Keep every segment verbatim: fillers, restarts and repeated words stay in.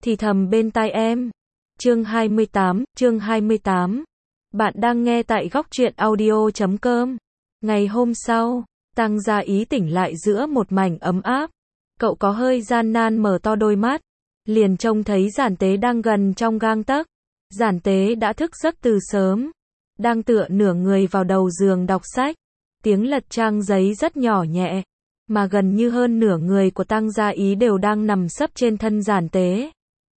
thì thầm bên tai em. Chương hai mươi tám, chương hai mươi tám. Bạn đang nghe tại góc truyện audio chấm com. Ngày hôm sau, Tăng Gia Ý tỉnh lại giữa một mảnh ấm áp. Cậu có hơi gian nan mở to đôi mắt, liền trông thấy Giản Tế đang gần trong gang tấc. Giản Tế đã thức giấc từ sớm, đang tựa nửa người vào đầu giường đọc sách. Tiếng lật trang giấy rất nhỏ nhẹ, mà gần như hơn nửa người của Tăng Gia Ý đều đang nằm sấp trên thân Giản Tế.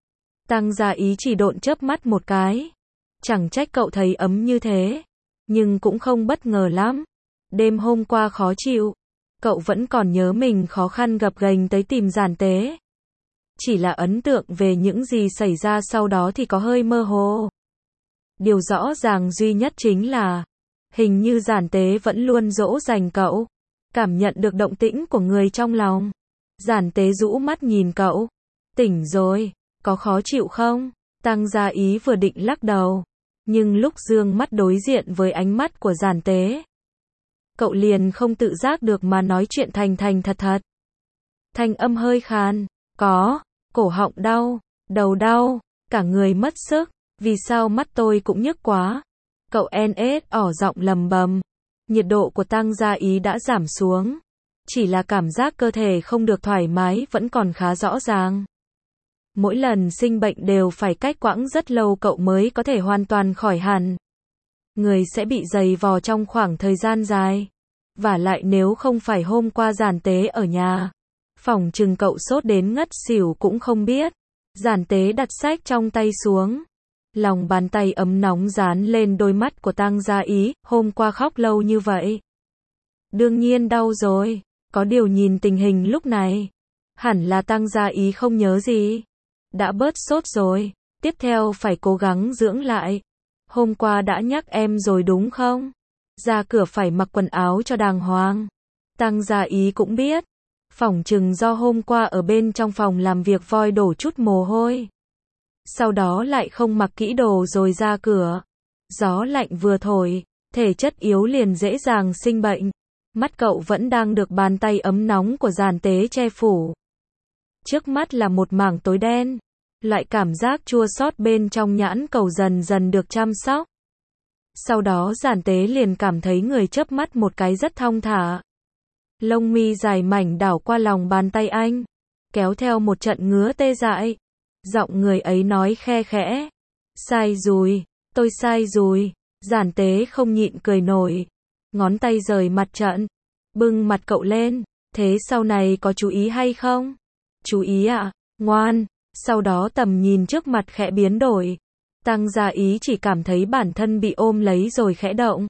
Tăng Gia Ý chỉ độn chớp mắt một cái. Chẳng trách cậu thấy ấm như thế, nhưng cũng không bất ngờ lắm. Đêm hôm qua khó chịu, cậu vẫn còn nhớ mình khó khăn gập ghềnh tới tìm Giản Tế. Chỉ là ấn tượng về những gì xảy ra sau đó thì có hơi mơ hồ. Điều rõ ràng duy nhất chính là, hình như Giản Tế vẫn luôn dỗ dành cậu. Cảm nhận được động tĩnh của người trong lòng, Giản Tế rũ mắt nhìn cậu. Tỉnh rồi, có khó chịu không? Tăng Gia Ý vừa định lắc đầu, nhưng lúc dương mắt đối diện với ánh mắt của Giản Tế, cậu liền không tự giác được mà nói chuyện thành thành thật thật. Thanh âm hơi khàn, có, cổ họng đau, đầu đau, cả người mất sức, vì sao mắt tôi cũng nhức quá. Cậu en ết ỏ giọng lầm bầm. Nhiệt độ của Tăng Gia Ý đã giảm xuống, chỉ là cảm giác cơ thể không được thoải mái vẫn còn khá rõ ràng. Mỗi lần sinh bệnh đều phải cách quãng rất lâu cậu mới có thể hoàn toàn khỏi hẳn. Người sẽ bị dày vò trong khoảng thời gian dài. Vả lại nếu không phải hôm qua Giản Tế ở nhà, phỏng chừng cậu sốt đến ngất xỉu cũng không biết. Giản Tế đặt sách trong tay xuống, lòng bàn tay ấm nóng dán lên đôi mắt của Tăng Gia Ý. Hôm qua khóc lâu như vậy, đương nhiên đau rồi. Có điều nhìn tình hình lúc này, hẳn là Tăng Gia Ý không nhớ gì. Đã bớt sốt rồi, tiếp theo phải cố gắng dưỡng lại. Hôm qua đã nhắc em rồi đúng không? Ra cửa phải mặc quần áo cho đàng hoàng. Tăng Gia Ý cũng biết, phỏng chừng do hôm qua ở bên trong phòng làm việc voi đổ chút mồ hôi. Sau đó lại không mặc kỹ đồ rồi ra cửa. Gió lạnh vừa thổi, thể chất yếu liền dễ dàng sinh bệnh. Mắt cậu vẫn đang được bàn tay ấm nóng của Giản Tế che phủ. Trước mắt là một mảng tối đen. Loại cảm giác chua xót bên trong nhãn cầu dần dần được chăm sóc. Sau đó Giản Tế liền cảm thấy người chớp mắt một cái rất thong thả. Lông mi dài mảnh đảo qua lòng bàn tay anh, kéo theo một trận ngứa tê dại. Giọng người ấy nói khe khẽ. Sai rồi, tôi sai rồi. Giản Tế không nhịn cười nổi. Ngón tay rời mặt trận, bưng mặt cậu lên. Thế sau này có chú ý hay không? Chú ý ạ, à? Ngoan. Sau đó tầm nhìn trước mặt khẽ biến đổi. Tăng Gia Ý chỉ cảm thấy bản thân bị ôm lấy rồi khẽ động.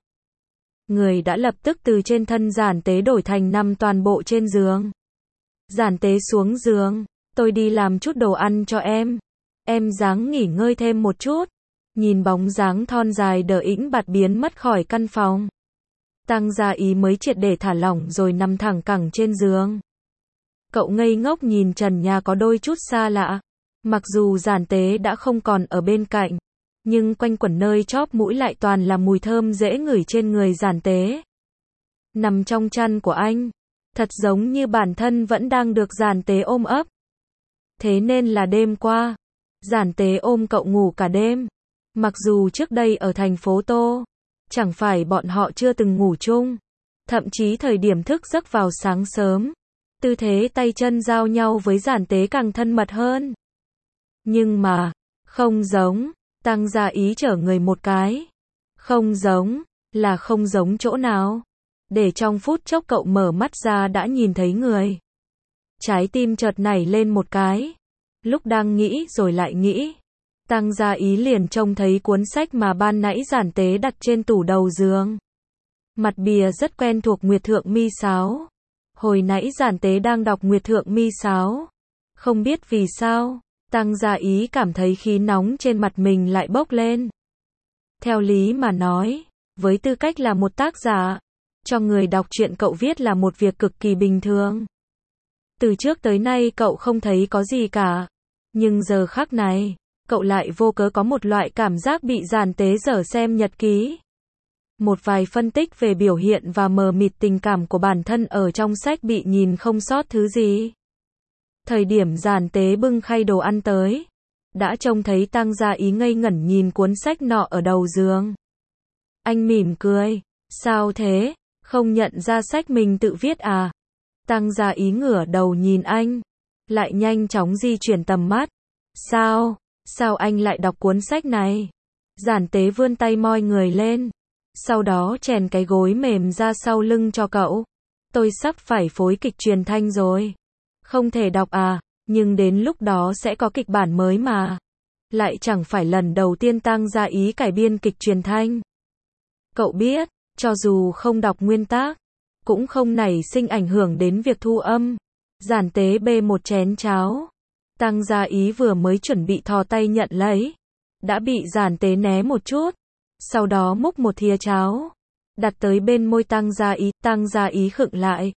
Người đã lập tức từ trên thân Giản Tế đổi thành nằm toàn bộ trên giường. Giản Tế xuống giường. Tôi đi làm chút đồ ăn cho em. Em ráng nghỉ ngơi thêm một chút. Nhìn bóng dáng thon dài đờ ĩnh bạt biến mất khỏi căn phòng, Tăng Gia Ý mới triệt để thả lỏng rồi nằm thẳng cẳng trên giường. Cậu ngây ngốc nhìn trần nhà có đôi chút xa lạ. Mặc dù Giản Tế đã không còn ở bên cạnh, nhưng quanh quẩn nơi chóp mũi lại toàn là mùi thơm dễ ngửi trên người Giản Tế. Nằm trong chăn của anh, thật giống như bản thân vẫn đang được Giản Tế ôm ấp. Thế nên là đêm qua, Giản Tế ôm cậu ngủ cả đêm. Mặc dù trước đây ở thành phố Tô, chẳng phải bọn họ chưa từng ngủ chung. Thậm chí thời điểm thức giấc vào sáng sớm, tư thế tay chân giao nhau với Giản Tế càng thân mật hơn. Nhưng mà, không giống. Tăng Gia Ý trở người một cái. Không giống, là không giống chỗ nào? Để trong phút chốc cậu mở mắt ra đã nhìn thấy người. Trái tim chợt nảy lên một cái. Lúc đang nghĩ rồi lại nghĩ, Tăng Gia Ý liền trông thấy cuốn sách mà ban nãy Giản Tế đặt trên tủ đầu giường. Mặt bìa rất quen thuộc Nguyệt Thượng Mi Sáo. Hồi nãy Giản Tế đang đọc Nguyệt Thượng Mi Sáo. Không biết vì sao, Tăng Gia Ý cảm thấy khí nóng trên mặt mình lại bốc lên. Theo lý mà nói, với tư cách là một tác giả, cho người đọc truyện cậu viết là một việc cực kỳ bình thường. Từ trước tới nay cậu không thấy có gì cả. Nhưng giờ khắc này, cậu lại vô cớ có một loại cảm giác bị Giản Tế dở xem nhật ký. Một vài phân tích về biểu hiện và mờ mịt tình cảm của bản thân ở trong sách bị nhìn không sót thứ gì. Thời điểm Giản Tế bưng khay đồ ăn tới, đã trông thấy Tăng Gia Ý ngây ngẩn nhìn cuốn sách nọ ở đầu giường. Anh mỉm cười, sao thế, không nhận ra sách mình tự viết à? Tăng Gia Ý ngửa đầu nhìn anh, lại nhanh chóng di chuyển tầm mắt. Sao, sao anh lại đọc cuốn sách này? Giản Tế vươn tay moi người lên, sau đó chèn cái gối mềm ra sau lưng cho cậu. Tôi sắp phải phối kịch truyền thanh rồi. Không thể đọc à, nhưng đến lúc đó sẽ có kịch bản mới mà. Lại chẳng phải lần đầu tiên Tăng Gia Ý cải biên kịch truyền thanh. Cậu biết, cho dù không đọc nguyên tác, cũng không nảy sinh ảnh hưởng đến việc thu âm. Giản Tế bê một chén cháo. Tăng Gia Ý vừa mới chuẩn bị thò tay nhận lấy, đã bị Giản Tế né một chút, sau đó múc một thìa cháo, đặt tới bên môi Tăng Gia Ý. Tăng Gia Ý khựng lại,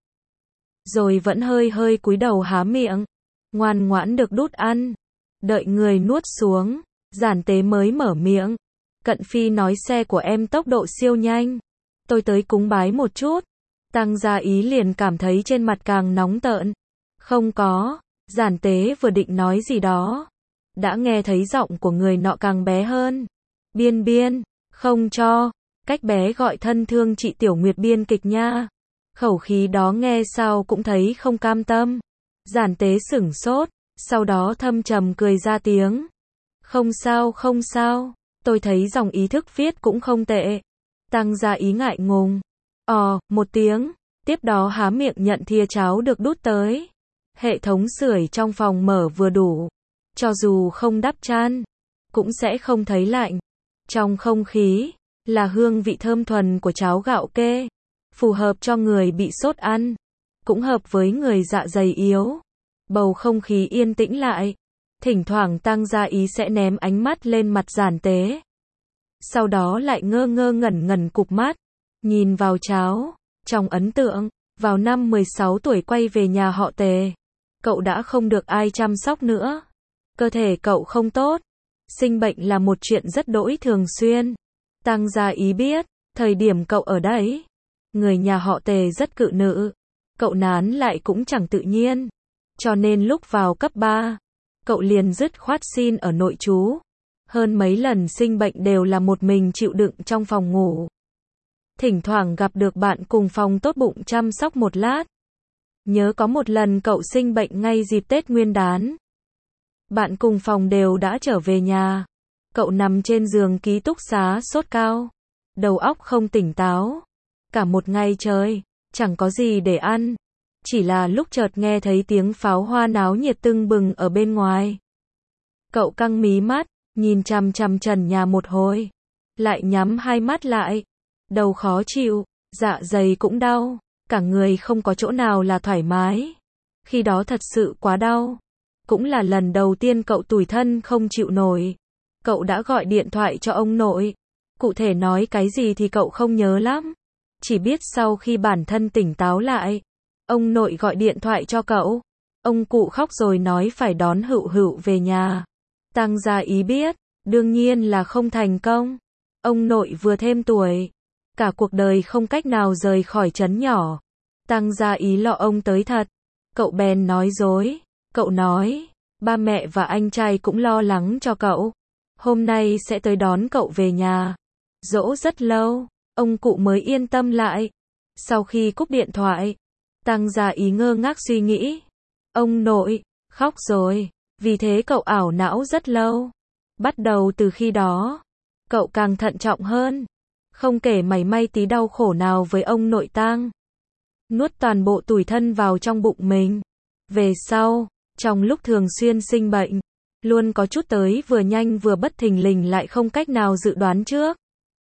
rồi vẫn hơi hơi cúi đầu há miệng, ngoan ngoãn được đút ăn. Đợi người nuốt xuống, Giản Tế mới mở miệng. Cận Phi nói xe của em tốc độ siêu nhanh. Tôi tới cúng bái một chút. Tăng Gia Ý liền cảm thấy trên mặt càng nóng tợn. Không có, Giản Tế vừa định nói gì đó, đã nghe thấy giọng của người nọ càng bé hơn. Biên Biên, không cho, cách bé gọi thân thương chị Tiểu Nguyệt biên kịch nha. Khẩu khí đó nghe sao cũng thấy không cam tâm. Giản Tế sửng sốt, sau đó thâm trầm cười ra tiếng. Không sao không sao, tôi thấy dòng ý thức viết cũng không tệ. Tăng Gia Ý ngại ngùng. Ồ, một tiếng, tiếp đó há miệng nhận thìa cháo được đút tới. Hệ thống sưởi trong phòng mở vừa đủ, cho dù không đắp chăn, cũng sẽ không thấy lạnh. Trong không khí, là hương vị thơm thuần của cháo gạo kê, phù hợp cho người bị sốt ăn, cũng hợp với người dạ dày yếu. Bầu không khí yên tĩnh lại, thỉnh thoảng Tăng Gia Ý sẽ ném ánh mắt lên mặt Giản Tế. Sau đó lại ngơ ngơ ngẩn ngẩn cụp mắt, nhìn vào cháo. Trong ấn tượng, vào năm mười sáu tuổi quay về nhà họ Tề, cậu đã không được ai chăm sóc nữa. Cơ thể cậu không tốt, sinh bệnh là một chuyện rất đỗi thường xuyên. Tăng Gia Ý biết, thời điểm cậu ở đấy, người nhà họ Tề rất cự nữ, cậu nán lại cũng chẳng tự nhiên. Cho nên lúc vào cấp ba, cậu liền dứt khoát xin ở nội trú. Hơn mấy lần sinh bệnh đều là một mình chịu đựng trong phòng ngủ. Thỉnh thoảng gặp được bạn cùng phòng tốt bụng chăm sóc một lát. Nhớ có một lần cậu sinh bệnh ngay dịp Tết Nguyên đán. Bạn cùng phòng đều đã trở về nhà. Cậu nằm trên giường ký túc xá sốt cao, đầu óc không tỉnh táo. Cả một ngày trời, chẳng có gì để ăn. Chỉ là lúc chợt nghe thấy tiếng pháo hoa náo nhiệt tưng bừng ở bên ngoài. Cậu căng mí mắt, nhìn chằm chằm trần nhà một hồi, lại nhắm hai mắt lại. Đầu khó chịu, dạ dày cũng đau, cả người không có chỗ nào là thoải mái. Khi đó thật sự quá đau. Cũng là lần đầu tiên cậu tủi thân không chịu nổi. Cậu đã gọi điện thoại cho ông nội. Cụ thể nói cái gì thì cậu không nhớ lắm. Chỉ biết sau khi bản thân tỉnh táo lại, ông nội gọi điện thoại cho cậu. Ông cụ khóc rồi nói phải đón Hựu Hựu về nhà. Tăng Gia Ý biết, đương nhiên là không thành công. Ông nội vừa thêm tuổi, cả cuộc đời không cách nào rời khỏi trấn nhỏ. Tăng Gia Ý lo ông tới thật. Cậu bèn nói dối. Cậu nói, ba mẹ và anh trai cũng lo lắng cho cậu. Hôm nay sẽ tới đón cậu về nhà. Dỗ rất lâu, ông cụ mới yên tâm lại. Sau khi cúp điện thoại, Tăng Gia Ý ngơ ngác suy nghĩ. Ông nội, khóc rồi, vì thế cậu ảo não rất lâu. Bắt đầu từ khi đó, cậu càng thận trọng hơn. Không kể mảy may tí đau khổ nào với ông nội Tăng. Nuốt toàn bộ tủi thân vào trong bụng mình. Về sau, trong lúc thường xuyên sinh bệnh, luôn có chút tới vừa nhanh vừa bất thình lình lại không cách nào dự đoán trước.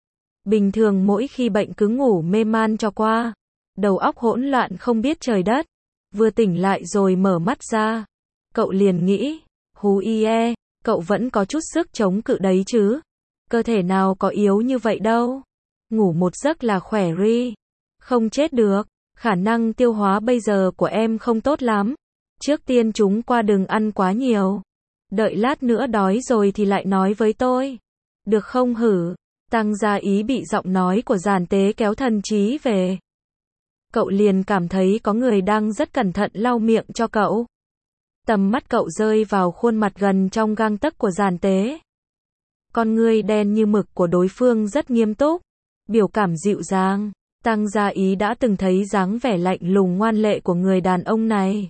Bình thường mỗi khi bệnh cứ ngủ mê man cho qua, đầu óc hỗn loạn không biết trời đất. Vừa tỉnh lại rồi mở mắt ra, cậu liền nghĩ, hú ie, cậu vẫn có chút sức chống cự đấy chứ. Cơ thể nào có yếu như vậy đâu. Ngủ một giấc là khỏe ri. Không chết được. Khả năng tiêu hóa bây giờ của em không tốt lắm. Trước tiên chúng qua đừng ăn quá nhiều. Đợi lát nữa đói rồi thì lại nói với tôi. Được không hử? Tăng Gia Ý bị giọng nói của Giản Tế kéo thần trí về. Cậu liền cảm thấy có người đang rất cẩn thận lau miệng cho cậu. Tầm mắt cậu rơi vào khuôn mặt gần trong gang tấc của Giản Tế. Con ngươi đen như mực của đối phương rất nghiêm túc, biểu cảm dịu dàng. Tăng Gia Ý đã từng thấy dáng vẻ lạnh lùng ngoan lệ của người đàn ông này.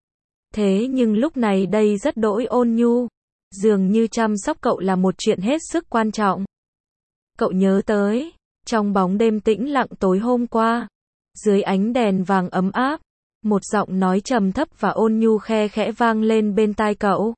Thế nhưng lúc này đây rất đỗi ôn nhu, dường như chăm sóc cậu là một chuyện hết sức quan trọng. Cậu nhớ tới, trong bóng đêm tĩnh lặng tối hôm qua, dưới ánh đèn vàng ấm áp, một giọng nói trầm thấp và ôn nhu khe khẽ vang lên bên tai cậu.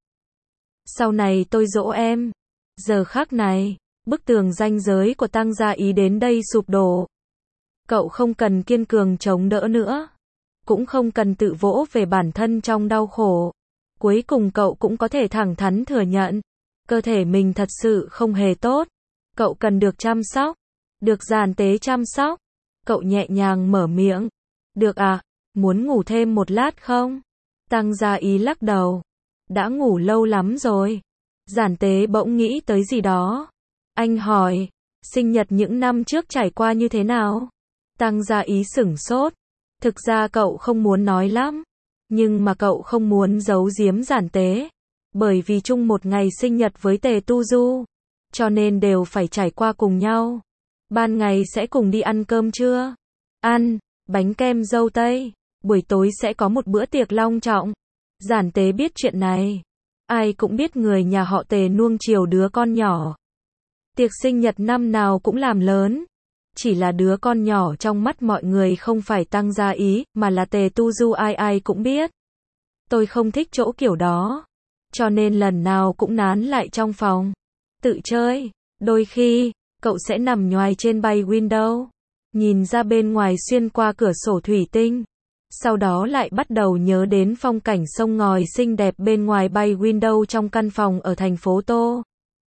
Sau này tôi dỗ em. Giờ khắc này, bức tường ranh giới của Tăng Gia Ý đến đây sụp đổ. Cậu không cần kiên cường chống đỡ nữa, cũng không cần tự vỗ về bản thân trong đau khổ. Cuối cùng cậu cũng có thể thẳng thắn thừa nhận, cơ thể mình thật sự không hề tốt. Cậu cần được chăm sóc, được Giản Tế chăm sóc. Cậu nhẹ nhàng mở miệng. Được à, muốn ngủ thêm một lát không? Tăng Gia Ý lắc đầu. Đã ngủ lâu lắm rồi. Giản Tế bỗng nghĩ tới gì đó. Anh hỏi, sinh nhật những năm trước trải qua như thế nào? Tăng Gia Ý sửng sốt. Thực ra cậu không muốn nói lắm, nhưng mà cậu không muốn giấu giếm Giản Tế, bởi vì chung một ngày sinh nhật với Tề Tu Du, cho nên đều phải trải qua cùng nhau. Ban ngày sẽ cùng đi ăn cơm trưa, ăn bánh kem dâu tây, buổi tối sẽ có một bữa tiệc long trọng. Giản Tế biết chuyện này, ai cũng biết người nhà họ Tề nuông chiều đứa con nhỏ. Tiệc sinh nhật năm nào cũng làm lớn. Chỉ là đứa con nhỏ trong mắt mọi người không phải Tăng Gia Ý, mà là Tề Tu Du, ai ai cũng biết. Tôi không thích chỗ kiểu đó, cho nên lần nào cũng nán lại trong phòng, tự chơi. Đôi khi, cậu sẽ nằm nhoài trên bay window, nhìn ra bên ngoài xuyên qua cửa sổ thủy tinh. Sau đó lại bắt đầu nhớ đến phong cảnh sông ngòi xinh đẹp bên ngoài bay window trong căn phòng ở thành phố Tô.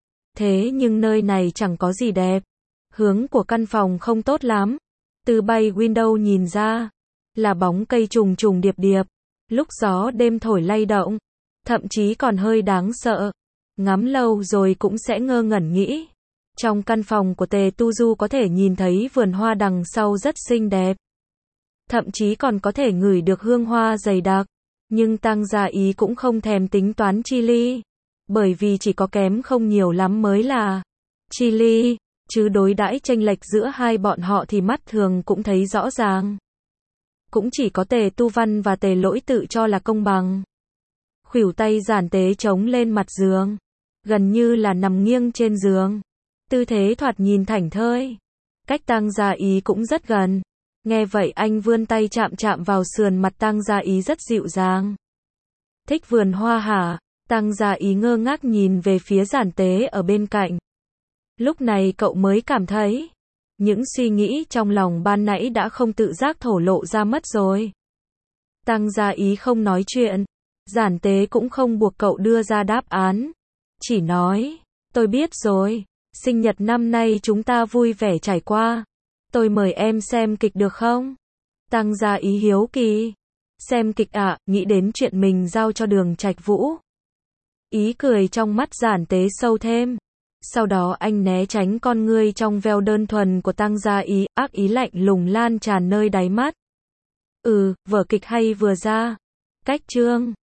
Thế nhưng nơi này chẳng có gì đẹp. Hướng của căn phòng không tốt lắm. Từ bay window nhìn ra, là bóng cây trùng trùng điệp điệp. Lúc gió đêm thổi lay động, thậm chí còn hơi đáng sợ. Ngắm lâu rồi cũng sẽ ngơ ngẩn nghĩ. Trong căn phòng của Tề Tu Du có thể nhìn thấy vườn hoa đằng sau rất xinh đẹp. Thậm chí còn có thể ngửi được hương hoa dày đặc. Nhưng Tăng Gia Ý cũng không thèm tính toán chi ly. Bởi vì chỉ có kém không nhiều lắm mới là chi ly. Chứ đối đãi chênh lệch giữa hai bọn họ thì mắt thường cũng thấy rõ ràng. Cũng chỉ có Tề Tu Văn và Tề Lỗi tự cho là công bằng. Khuỷu tay Giản Tế chống lên mặt giường, gần như là nằm nghiêng trên giường. Tư thế thoạt nhìn thảnh thơi. Cách Tăng Gia Ý cũng rất gần. Nghe vậy anh vươn tay chạm chạm vào sườn mặt Tăng Gia Ý rất dịu dàng. Thích vườn hoa hả? Tăng Gia Ý ngơ ngác nhìn về phía Giản Tế ở bên cạnh. Lúc này cậu mới cảm thấy, những suy nghĩ trong lòng ban nãy đã không tự giác thổ lộ ra mất rồi. Tăng Gia Ý không nói chuyện, Giản Tế cũng không buộc cậu đưa ra đáp án. Chỉ nói, tôi biết rồi, sinh nhật năm nay chúng ta vui vẻ trải qua. Tôi mời em xem kịch được không? Tăng Gia Ý hiếu kỳ. Xem kịch ạ, à, nghĩ đến chuyện mình giao cho Đường Trạch Vũ. Ý cười trong mắt Giản Tế sâu thêm. Sau đó anh né tránh con ngươi trong veo đơn thuần của Tăng Gia Ý, ác ý lạnh lùng lan tràn nơi đáy mắt. Ừ, vở kịch hay vừa ra. Cách chương